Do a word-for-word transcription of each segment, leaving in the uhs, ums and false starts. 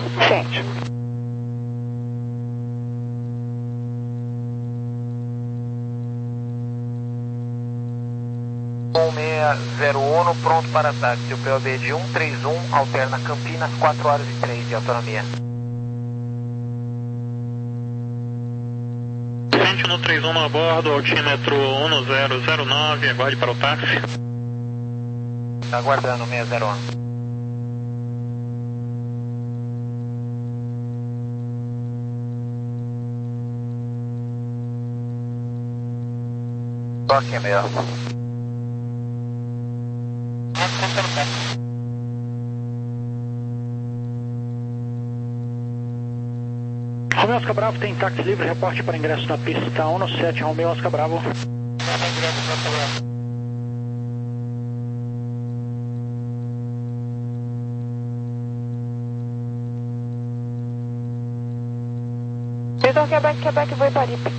Sim. um seis zero um, pronto para táxi. O P O B de um três um, alterna Campinas, quatro horas e três de autonomia. Sentinel trinta e um a bordo, altímetro um zero zero nove, aguarde para o táxi. Aguardando, seis zero um. Toque mesmo. Romeu Oscar Bravo tem táxi livre, reporte para ingresso na pista um no sete, Romeu Oscar Bravo. Vitor Quebec, Quebec, vou em Paripe.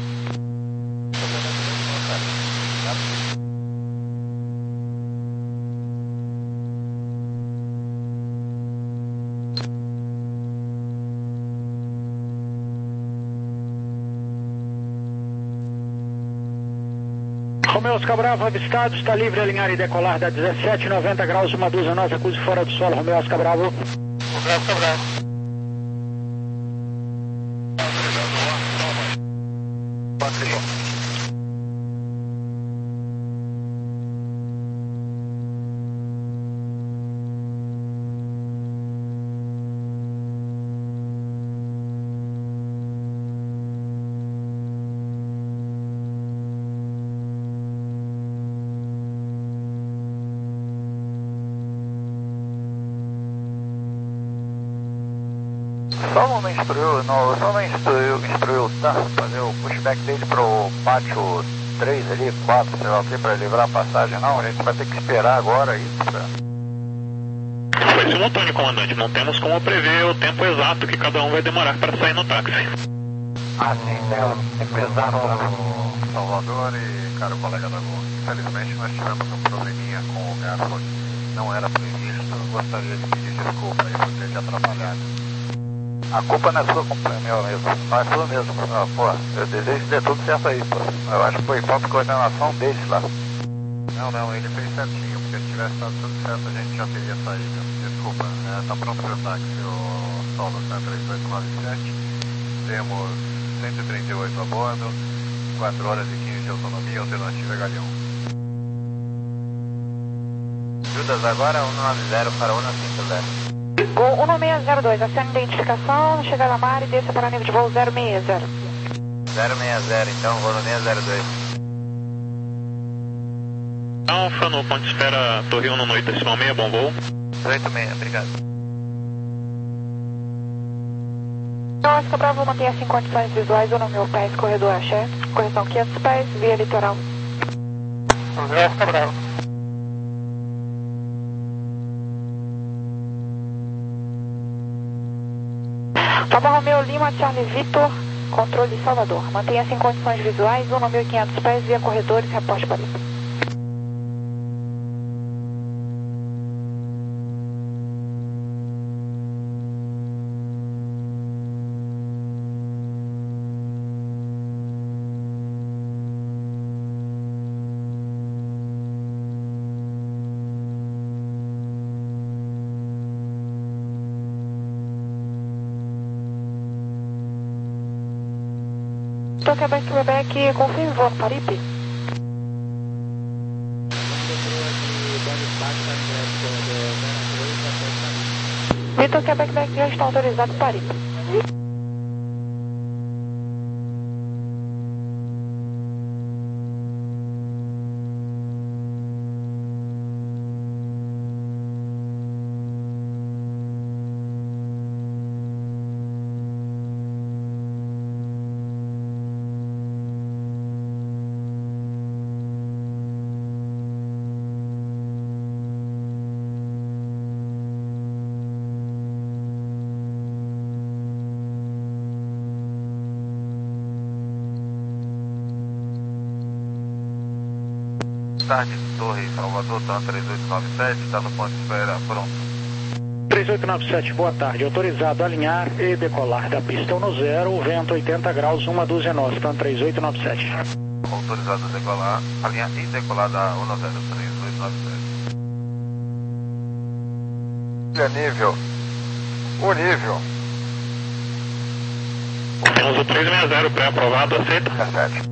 Romeu Oscar Bravo avistado, está livre a alinhar e decolar da dezessete, noventa graus, uma dúzia, nós acuse fora do solo, Romeu Oscar Bravo. Romeu Oscar Bravo. Só não instruiu, não, só não instruiu, instruiu tá? Fazer o pushback dele pro pátio três ali, quatro, sei lá o que, para livrar a passagem, não, a gente vai ter que esperar agora isso. Pra... Foi simultâneo, comandante, não temos como prever o tempo exato que cada um vai demorar para sair no táxi. Ah, sim, tem o tempo exato no Salvador e, cara, o colega da Gol. Infelizmente nós tivemos um probleminha com o gato que não era previsto, gostaria de pedir desculpa aí por ter te atrapalhado. A culpa não é sua, companheiro, meu mesmo. Não é sua mesmo. Ah, pô, eu desejo que dê tudo certo aí, pô. Eu acho que foi falta de coordenação deles lá. Não, não, ele fez certinho, porque se tivesse dado tudo certo a gente já teria saído. Desculpa, é, tá pronto para o táxi, o Solo três oito nove sete. Temos cento e trinta e oito a bordo, quatro horas e quinze de autonomia, alternativa é Galeão. Judas agora, um nove zero para um cinco zero. Gol um seis zero dois, acena identificação, chega na mar e desça para nível de voo zero seis zero. zero seis zero, então, voo no seis zero dois. Alfa, no ponto de espera, Torre um no oito decimal seis, bom voo. oito seis, obrigado. Oscar Bravo, mantenha-se em condições visuais, ou no meu pés, corredor axé, correção quinhentos pés, via litoral. Oscar Bravo. Toma Romeu Lima, Charlie Vitor, controle Salvador. Mantenha-se em condições visuais, um mil e quinhentos pés, via corredores, reporte para isso. Vitor Quebec, Quebec, confirme voo Paripe. Vitor Quebec, Quebec já está autorizado Paripe. Tarde, Torre Salvador, T A M três oito nove sete, está no ponto de espera, pronto. três oito nove sete, boa tarde. Autorizado a alinhar e decolar da pista um zero, vento oitenta graus, uma dúzia nós, então três oito nove sete. Autorizado a decolar, alinhar e decolar da um zero, três oito nove sete. Nível. O nível. Temos o trezentos e sessenta pré-aprovado, aceita? sete.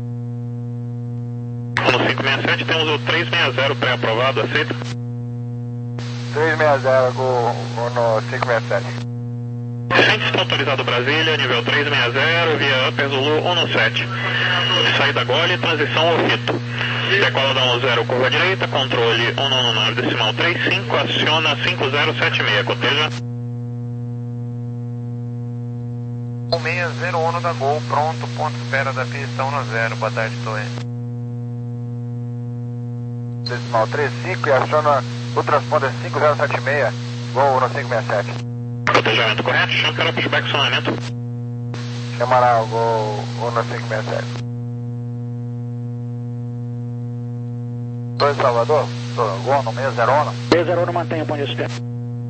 No cinco seis sete temos o trezentos e sessenta pré-aprovado, aceita? trezentos e sessenta com, com no cinco seis sete. Centro está autorizado Brasília, nível trezentos e sessenta, via Upper Zulu um sete. Saída Gole, transição ao Rito. Decola da um zero, curva direita, controle um nove nove decimal trinta e cinco, aciona cinco zero sete seis, coteja. um seis zero um da Gol, pronto, ponto espera da pista um zero, boa tarde, Torre. Decimal trinta e cinco e aciona o transponder cinco zero sete seis, Gol no cinco seis sete. Cotejamento correto, chama para pushback sonamento. Chamará o Gol no cinco seis sete. Torre Salvador, Gol no seis zero um. seis zero um, mantenha o ponto de espera.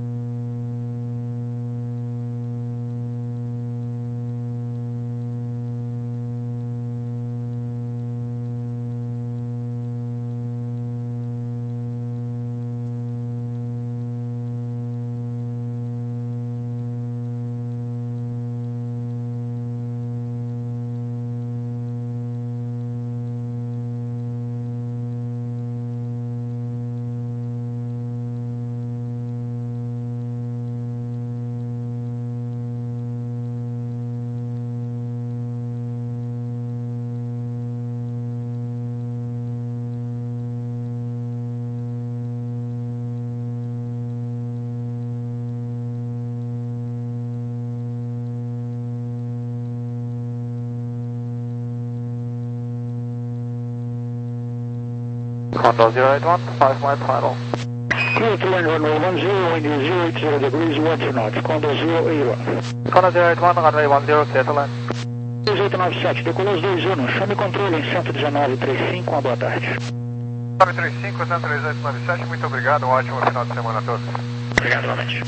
Condor zero eight one, five miles final. Clear to land runway one zero, wind is zero eight zero degrees, one two knots, Condor zero eight one. Condor zero eight one, runway one zero, clear to land. três oito nove sete, decolou os dois Uno, chame controle em cento e dezenove trinta e cinco, uma boa tarde. nove três cinco, três oito nove sete, muito obrigado, um ótimo final de semana a todos. Obrigado novamente.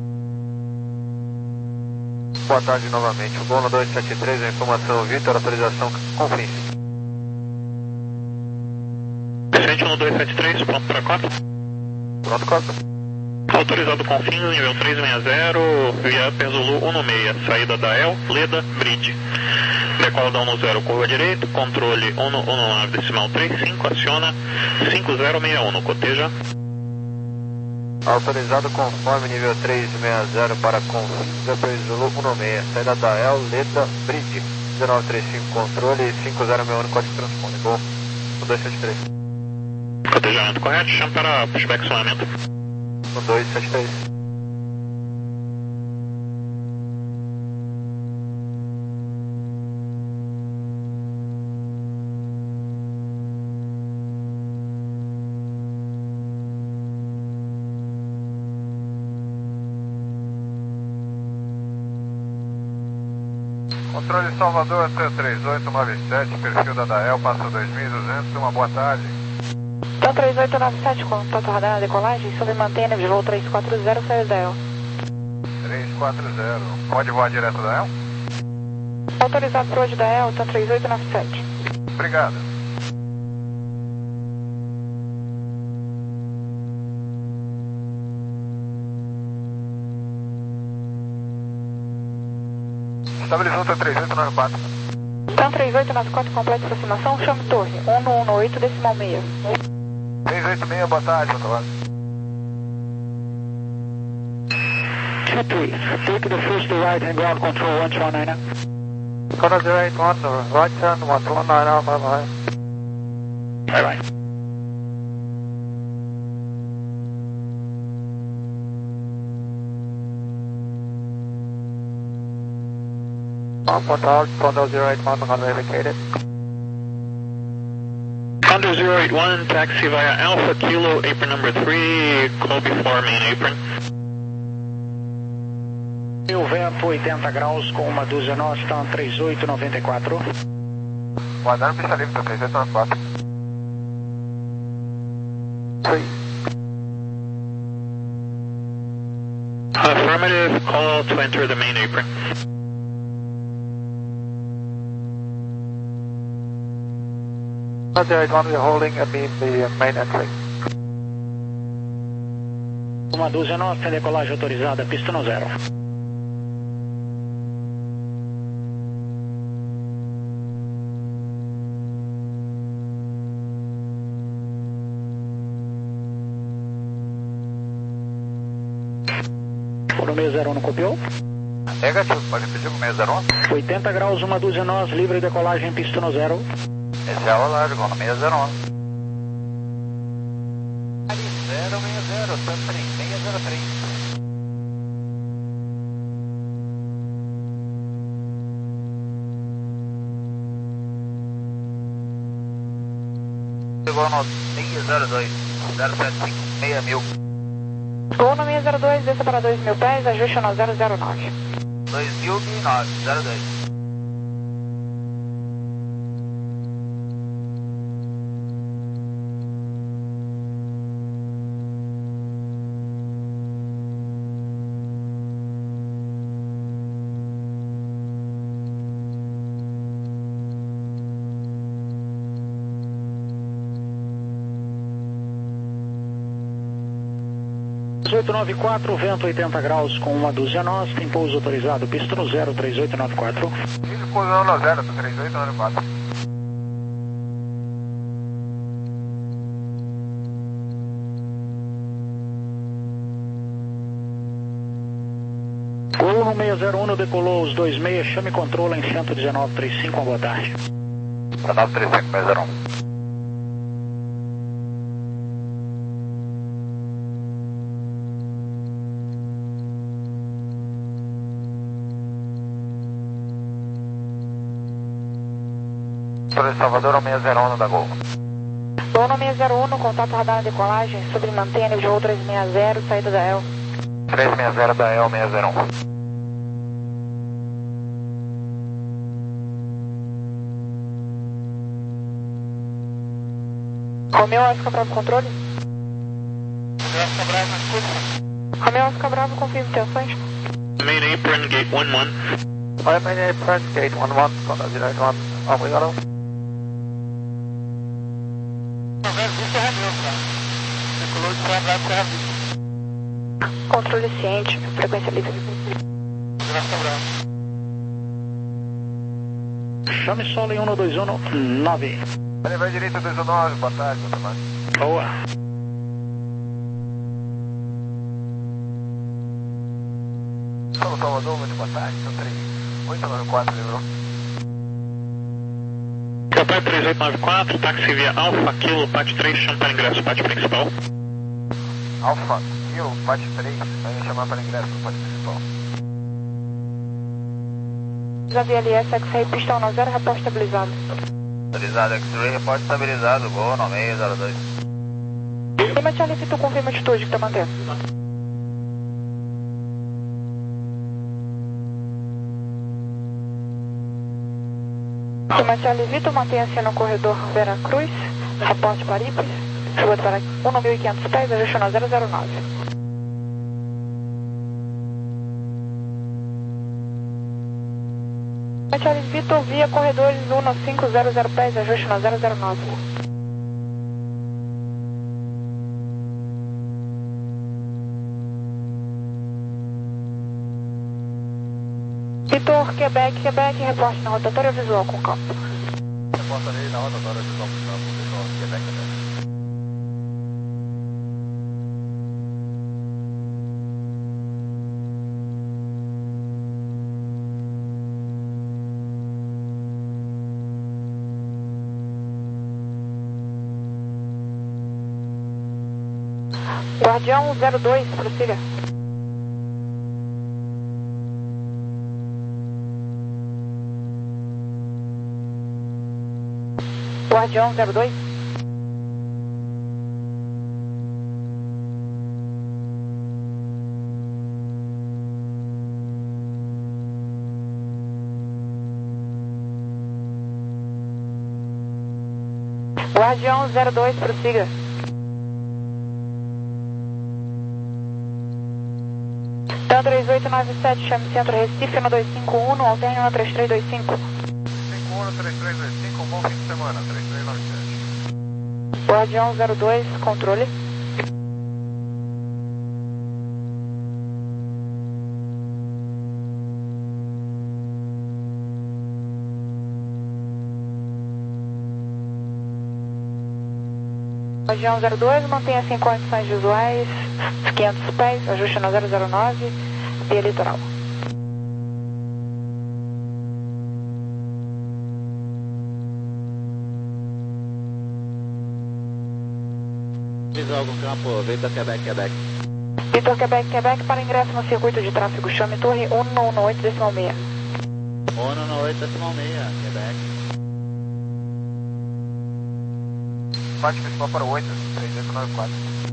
Boa tarde novamente, o Gol no dois sete três, a informação Vitor, autorização confins. Sentinel dois sete três, pronto para cota. Pronto, cota. Autorizado Confins, nível trezentos e sessenta, via Upper Zulu um seis, saída da El, Leda, Bridge. Decola da um zero, curva direita, controle um nove decimal trinta e cinco, aciona cinco zero seis um, coteja. Autorizado conforme nível trezentos e sessenta para Confins, Upper Zulu um seis, saída da El, Leda, Bridge. um nove três cinco, controle cinco zero seis um, código de transponder, Gol no dois sete três. Cotejamento correto, chama para pushback sonamento. No dois sete três. Controle Salvador T três oito nove sete, perfil da Dael, passa dois mil e duzentos, uma boa tarde. Então três oito nove sete, contato radar na decolagem, sobre mantém nível voo três quatro zero, saiu da E L. três quatro zero, pode voar direto da E L? Autorizado para hoje da E L, então três oito nove sete. Obrigado. Estabilizou T três oito nove quatro. Então três oito nove quatro, completa aproximação, chame torre, um um oito decimal seis. três oito seis, boa tarde, doutor Lázaro. two three, take the first to right and ground control one two one nine. Condor zero eight one, right turn one two one nine, bye bye. Bye bye. One out, Condor zero eight one, runway vacated. Condor zero eight one, taxi via Alpha Kilo, apron number three, call before main apron. E o vento oitenta graus com uma dúzia nós, então três oito nove quatro. Boa tarde, pista livre, três oito nove quatro. Affirmative, call out to enter the main apron. Roger, eight one, we're holding a beam the main entry. Uma dúzia nós, tem decolagem autorizada, pista no zero. O meio zero um não copiou? Negativo, pode repetir com o meio zero um? oitenta graus, uma dúzia nós, livre decolagem, pista no zero. Esse é a rolagem, vou no meio zero um. zero seis zero, Santrin, seis zero três. Chegou no seis zero dois, zero sete cinco, seis mil. Voo no seis zero dois, desça para dois mil pés, ajuste no zero zero nove. dois mil e nove, zero dois. oito nove quatro, vento oitenta graus com uma dúzia nós, tem pouso autorizado, pista no zero três oito nove quatro. Isso, pousando no zero, três oito nove quatro. Gol no seis zero um, decolou os dois seis, chame controla em cento e dezenove trinta e cinco, boa tarde. dezenove trinta e cinco, seis zero um. Salvador, seis zero um da Gol. Voo no seis zero um, contato radar na decolagem, sobre mantenha nível de voo três seis zero, saída da E L. três seis zero da E L seis zero um. Romeu Oscar Bravo controle. Oscar Bravo na escuta. Romeu Oscar Bravo, confirme intenções. Main apron, gate one one. Oi, main apron, gate one one, contato zero one, obrigado. Controle ciente, frequência livre. Chame solo em um dois um nove. Ele vai direito dois um nove, boa tarde, boa tarde. Boa. Solo Salvador, muito boa tarde, são três oito nove quatro, lembrou? Quebec três oito nove quatro, táxi via Alfa, Kilo, P A T três, chama para ingresso, P A T principal. Alfa, Kilo, P A T três, vai me chamar para ingresso no P A T principal. Já V L S, X-Ray, pista um zero, repórte estabilizado. Estabilizado, X-Ray, repórte estabilizado, Gol no seis zero dois. Lima Charlie, se tu confirma a atitude que tá mantendo. Lima Charlie, Vitor, mantenha-se no corredor Vera Cruz, reporte Paripes, suba para um mil e quinhentos pés, ajuste no zero zero nove. Lima Charlie, Vitor, via corredores um cinco zero zero pés, ajuste no zero zero nove. Vitor, Quebec, Quebec, reporte na rotatória visual com campo. Reporte ali na rotatória visual com campo, Vitor, Quebec, Quebec. Guardião zero dois, prossiga. Guardião zero dois. Guardião zero dois, prossiga. Tanto três oito nove sete, chame Centro Recife no dois cinco um, alterne no três três dois cinco. cinco um três três dois cinco, um bom fim de semana, três três nove sete. Guardião zero dois, controle. Guardião zero dois, mantenha-se em condições visuais, quinhentos pés, ajuste no zero zero nove, via litoral. Visual com campo, Vitor Quebec, Quebec. Vitor Quebec, Quebec, para ingresso no circuito de tráfego, chame torre um um oito decimal seis. um um oito decimal seis, Quebec. Bate principal para o oito, três oito nove quatro.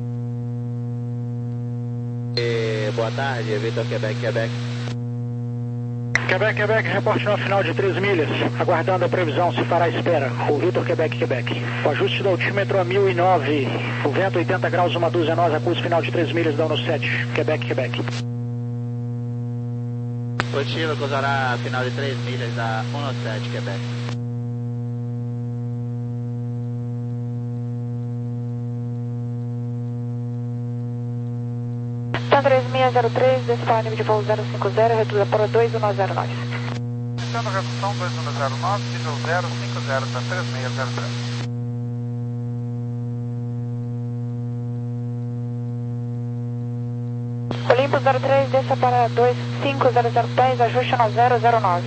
E, boa tarde, Vitor Quebec, Quebec. Quebec, Quebec, reporte no final de três milhas, aguardando a previsão, se fará espera. O Vitor Quebec, Quebec. O ajuste do altímetro a mil e nove, o vento oitenta graus, uma dúzia nós, a curso final de três milhas da Uno sete, Quebec, Quebec. Positivo, cruzará final de três milhas da Uno sete, Quebec. Tá três seis zero três, desce para o nível de voo zero cinco zero, reduza para dois um zero nove. Iniciando a redução dois um zero nove, nível zero cinco zero, tá três seis zero três. Olimpo zero três, desça para dois cinco zero zero dez, ajuste no zero zero nove.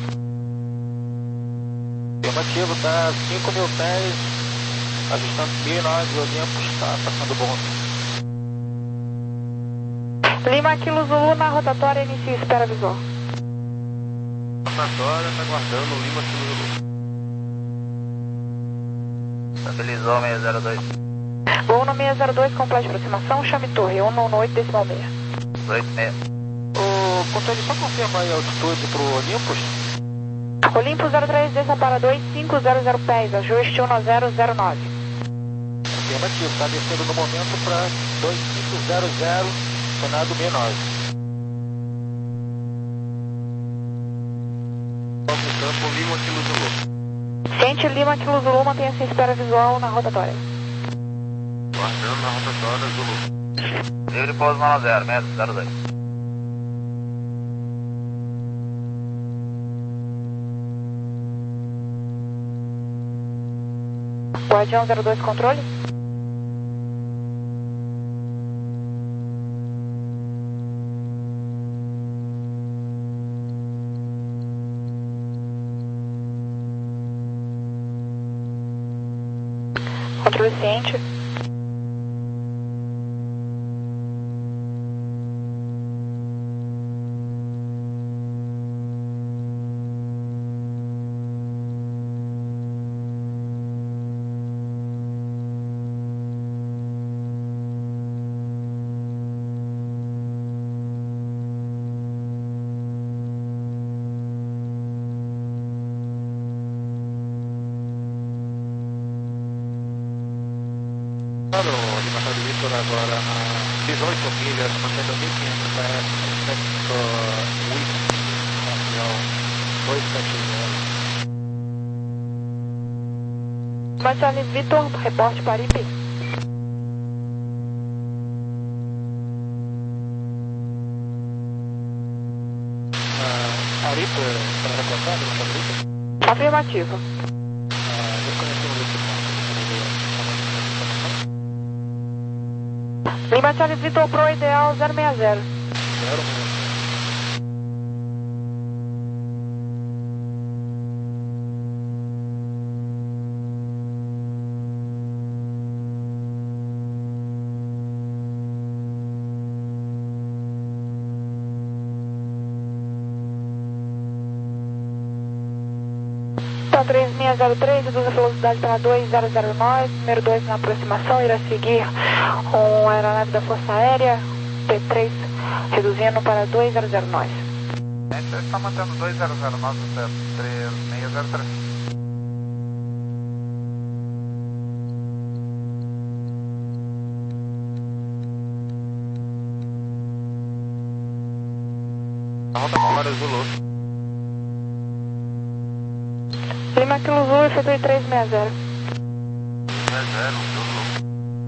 Afirmativo, tá cinco mil pés, ajustando mil e nove, Olimpo está passando bom. Lima Kilo Zulu na rotatória, inicia espera visual. Rotatória, tá guardando o Lima Kilo Zulu. Estabilizou seis zero dois. Voo no seis zero dois, complete aproximação, chame torre um um oito decimal seis. dois seis. O controle só confirma aí a altitude pro Olympus? Olimpo zero três, desça para dois cinco zero zero pés, ajuste um zero zero nove. Afirmativo, está descendo no momento para dois cinco zero zero, Senado sessenta e nove. Campo Lima Kilo Zulu. Gente Lima Kilo Zulu, mantenha-se em espera visual na rotatória. Guardando na rotatória Zulu. Livre pouso nove zero, seis zero dois. Guardião zero dois, controle. Controle ciente. Lima Charlie Victor agora a dezoito milhas, mantendo mil e quinhentos pés, respecto Wiki, avião dois sete zero. Marcelo Vitor, reporte para I P. Uh, Aripa, para reportar, Lima Charlie Victor? Afirmativo. Uh, desconhecemos esse ponto. Lima Charlie Vitor Pro ideal zero seis zero. Zero mesmo. Então três seis zero três, reduz a velocidade para dois zero zero nove, número dois na aproximação, irá seguir uma aeronave da Força Aérea, T três, reduzindo para dois zero zero nove. A gente está mantendo dois zero zero nove, três seis zero três. Rota Comando Zulu. Lima Kilo Zulu, efetue três seis zero. seis zero, Zulu.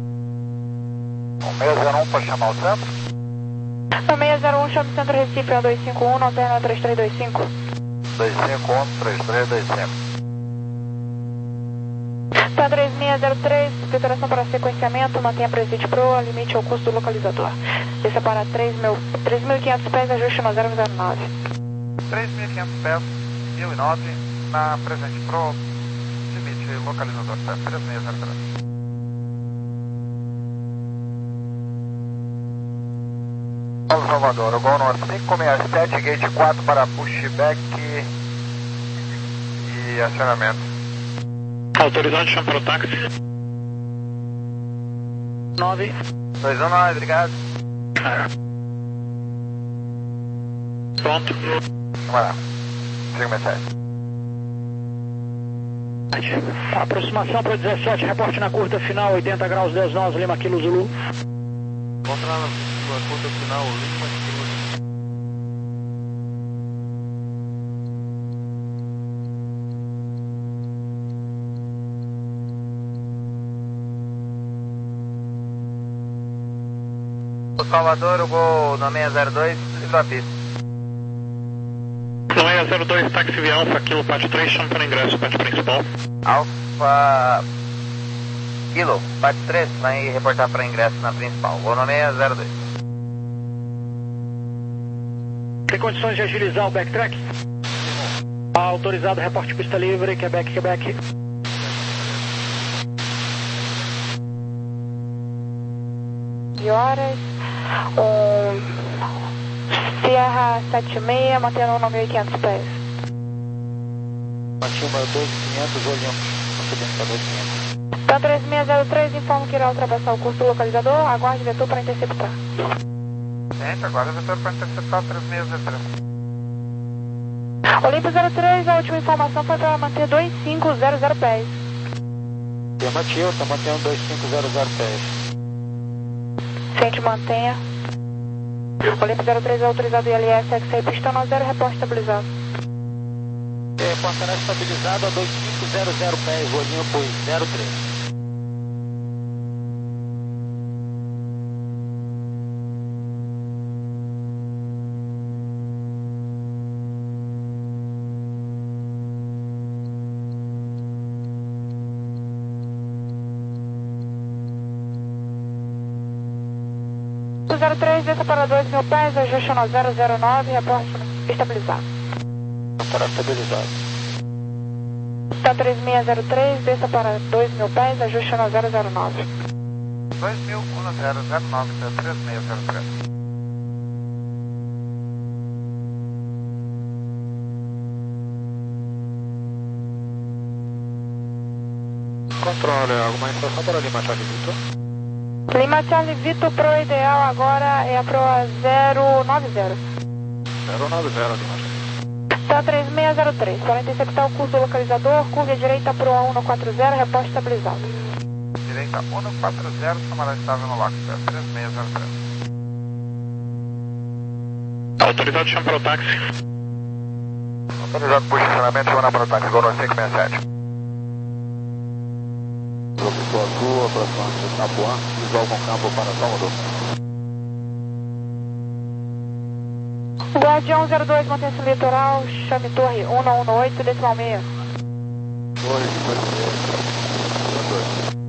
seis zero um para chamar o centro? No seis zero um, chama o centro Recife, um dois cinco um, alterna três três dois cinco. dois cinco um, três três dois cinco. Tá três seis zero três, preparação para sequenciamento, mantenha presente pro limite ao custo do localizador. Desça para três mil e quinhentos pés, ajuste no zero zero nove. três mil e quinhentos pés, mil e nove, na presente pro limite localizador, tá? três seis zero três. Paulo Salvador, Gol Norte cinco seis sete, gate quatro para pushback e acionamento. Autorizado, chama para o táxi. nove. dois um nove, obrigado. Pronto. Vamos lá. Siga a mensagem. Aproximação para o dezessete, reporte na curta final, oitenta graus, dez nós, Lima Kilo Zulu. Volta lá na curta final, Lima Kilo Zulu. Salvador, o gol no seis zero dois, livre a pista. No seis zero dois, táxi via Alfa, Kilo Pat três, chama para ingresso, Pat principal. Alfa Kilo, Pat três, vai reportar para ingresso na principal. Gol no seis zero dois. Tem condições de agilizar o backtrack? Autorizado, reporte pista livre, Quebec, Quebec. De horas, um Sierra sete seis, mantendo no mil e quinhentos pés. Matilma doze quinhentos, olhando. Procedendo para doze quinhentos. Tá três seis zero três, informo que irá ultrapassar o curso do localizador, aguarde vetor para interceptar. Gente, agora o vetor para interceptar três seis zero três. Olimpo zero três, a última informação foi para manter dois cinco zero zero pés. Afirmativo, está mantendo dois cinco zero zero pés. Frente mantenha. Olimpo zero três, autorizado I L S, X-Ray, pista no zero, reporte estabilizado. É, portará estabilizado a dois cinco zero zero pés, Olimpo zero três. zero três, desça para dois mil pés, ajuste no zero zero nove, reporte estabilizado. Portará estabilizado. Tá três seis zero três, desça para dois mil pés, ajuste no zero zero nove. dois mil, um zero zero nove, três seis zero três. Controle, alguma instrução para Lima Charlie Vitor? Lima Charlie Vitor, pro ideal agora é a pro zero nove zero. zero nove zero, Lima Charlie. Tá três seis zero três, para interceptar o curso do localizador, curva à direita pro A um quatro zero, reporte estabilizado. Direita um quatro zero, camarada estável no LAX, três seis zero três. Autorizado, chama para o táxi. Autorizado por estacionamento, chama para o táxi, Gol cinco seis sete. Professor Azul, aproximando-se de Itapuã, visual com campo para Salvador. Guardião zero dois, mantenha-se litoral, chame torre um um oito, decimal seis. Torre, dois seis, dois.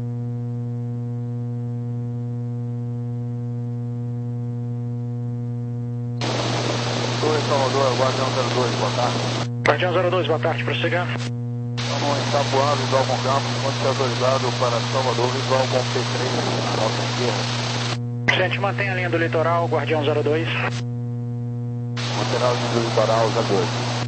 Torre Salvador, Guardião zero dois, boa tarde. Guardião zero dois, boa tarde, prossiga. Estamos em Itapuã, visual com campo, ponto autorizado para Salvador, visual com P três, na nossa esquerda. Gente, mantenha a linha do litoral, Guardião zero dois. Lateral do litoral zero dois.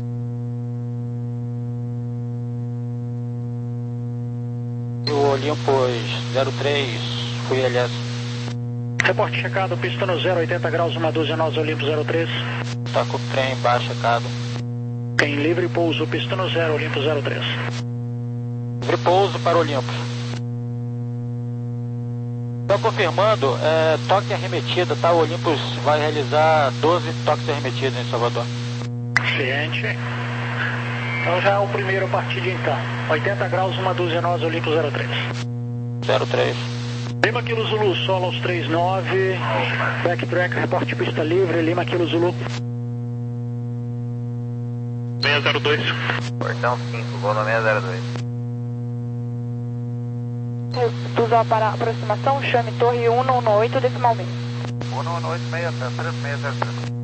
E o Olympus zero três, fui L S. Reporte checado, pista no zero, oitenta graus, uma dúzia, nós, Olimpo zero três. Está com o trem baixo checado. Em livre pouso, pista no zero, Olimpo zero três. Livre pouso para Olympus. Só confirmando, é, toque arremetida, tá? O Olympus vai realizar doze toques arremetidos em Salvador. Ciente. Então já é o primeiro a partir de então. oitenta graus, uma dúzia nós, Olympus zero três. zero três. Lima Kilo Zulu, solo aos trinta e nove. Backtrack, reporte pista livre, Lima Kilo Zulu. seis zero dois. Portão cinco, voo no seis zero dois. Reduzam para aproximação, chame torre cento e dezenove decimal meio. cento e dezenove, seis três seis zero três.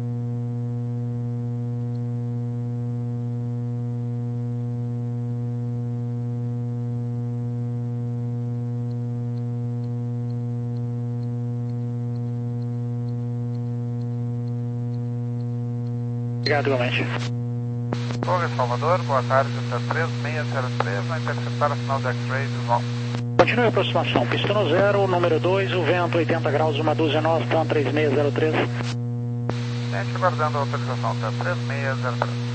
Obrigado, igualmente. Torre Salvador, boa tarde, três seis zero três, vai interceptar a sinal de X-Ray visual. Continue a aproximação, pista no zero, número dois, o vento oitenta graus, uma dúzia nós, TAM três seis zero três. Gente, aguardando a autorização, TAM três seis zero três.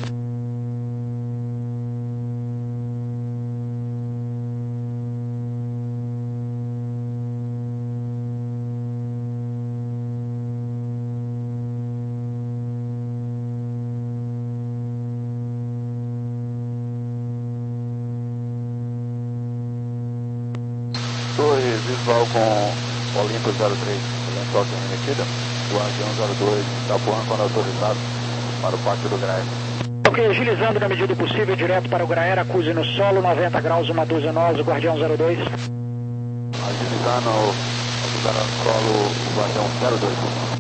Torre visual com Olympus zero três, toque arremetida. Guardião zero dois, Itapuã quando autorizado para o Parque do Graer. Ok, agilizando na medida do possível, direto para o Graer, acuse no solo, noventa graus, uma dúzia nós, o Guardião zero dois. Agilizando, acusando no solo, o Guardião zero dois.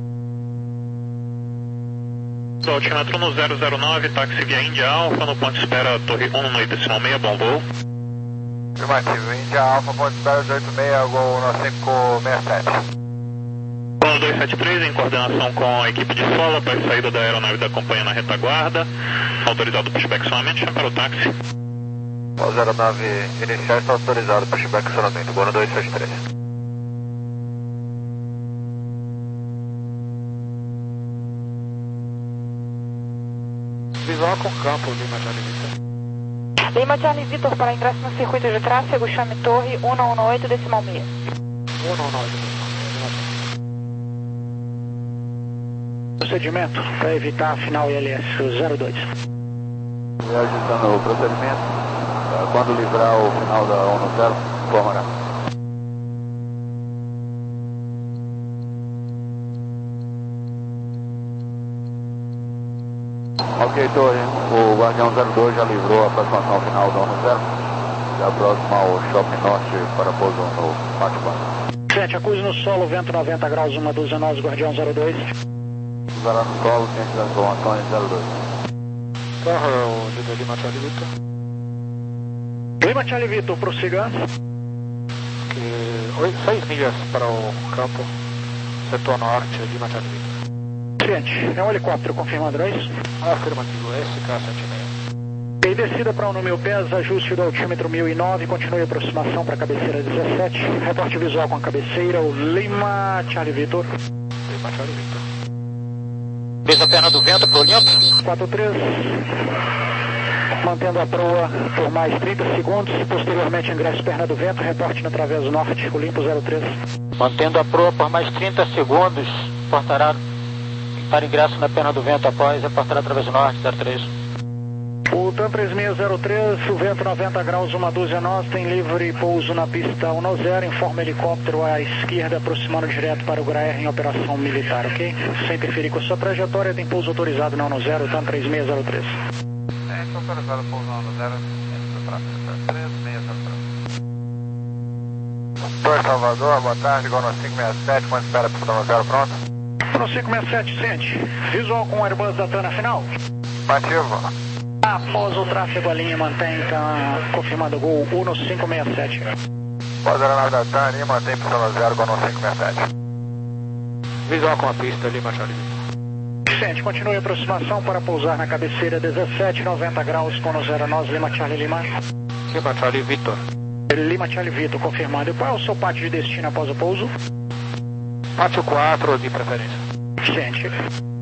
Altímetro no zero zero nove, táxi via Índia Alfa, no ponto de espera Torre cento e dezenove decimal meio, bom voo. Afirmativo, Índia Alfa, ponto de espera de oito seis, gol no cinco seis sete. Plano dois sete três, em coordenação com a equipe de sola para a saída da aeronave da companhia na retaguarda. Autorizado o pushback somente, chama para o táxi. O zero nove inicial está autorizado, pushback somente, gol no dois sete três. Visual com campo, Lima Charlie Vitor. Lima Charlie Vitor para ingresso no circuito de tráfego, chame torre cento e dezenove decimal meio. cento e dezenove decimal meio. Procedimento para evitar a final I L S zero dois. Reajustando o procedimento, quando livrar o final da ONU zero, informará. Ok, Torre, o Guardião zero dois já livrou a aproximação final da ONU zero, já próximo ao Shopping Norte para pouso no Pátio Bar. sete, acuse no solo, vento noventa graus, uma dúzia nós, Guardião zero dois. Usará no solo, ciente das informações zero dois. Carro, o líder Lima Charlie Vitor. Lima Charlie Vitor, prossiga. seis milhas para o campo, setor norte, Lima Charlie Vitor. Ciente, é um helicóptero, confirmando, é isso? Afirmativo, S K setenta e seis. E descida para o número pés, ajuste do altímetro mil e nove, continue a aproximação para a cabeceira dezessete. Reporte visual com a cabeceira, o Lima Charlie Vitor. Lima Charlie Vitor. Fez a perna do vento para o Olympus. quatro três. Mantendo a proa por mais trinta segundos. Posteriormente, ingresso perna do vento, reporte no Traveso Norte, Olympus zero três. Mantendo a proa por mais trinta segundos, portará para ingresso na perna do vento após, reportará Traveso Norte zero três. O TAM três seis zero três, o vento noventa graus, uma dúzia nós, tem livre pouso na pista um zero, informa helicóptero à esquerda, aproximando direto para o Graer em operação militar, ok? Sem interferir com a sua trajetória, tem pouso autorizado na um zero, TAM três seis zero três. É, está autorizado pouso na um zero, três seis zero três. Torre Salvador, boa tarde, gol no cinco seis sete, quando espera para o um zero pronto? No cinco seis sete, sente. Visual com o Airbus da TAM na final? Ativo. Após o tráfego, a linha mantém, tá confirmado o gol um no cinco seis sete. Após a aeronave da TAM, linha mantém para o um zero, gol no cinco seis sete. Visual com a pista, Lima Charlie Vitor. Sente, continue a aproximação para pousar na cabeceira dezessete, noventa graus, com o zero nós, Lima Charlie Lima. Lima Charlie Vitor. Lima Charlie Vitor, confirmado. E qual é o seu pátio de destino após o pouso? Pátio quatro de preferência. Sente.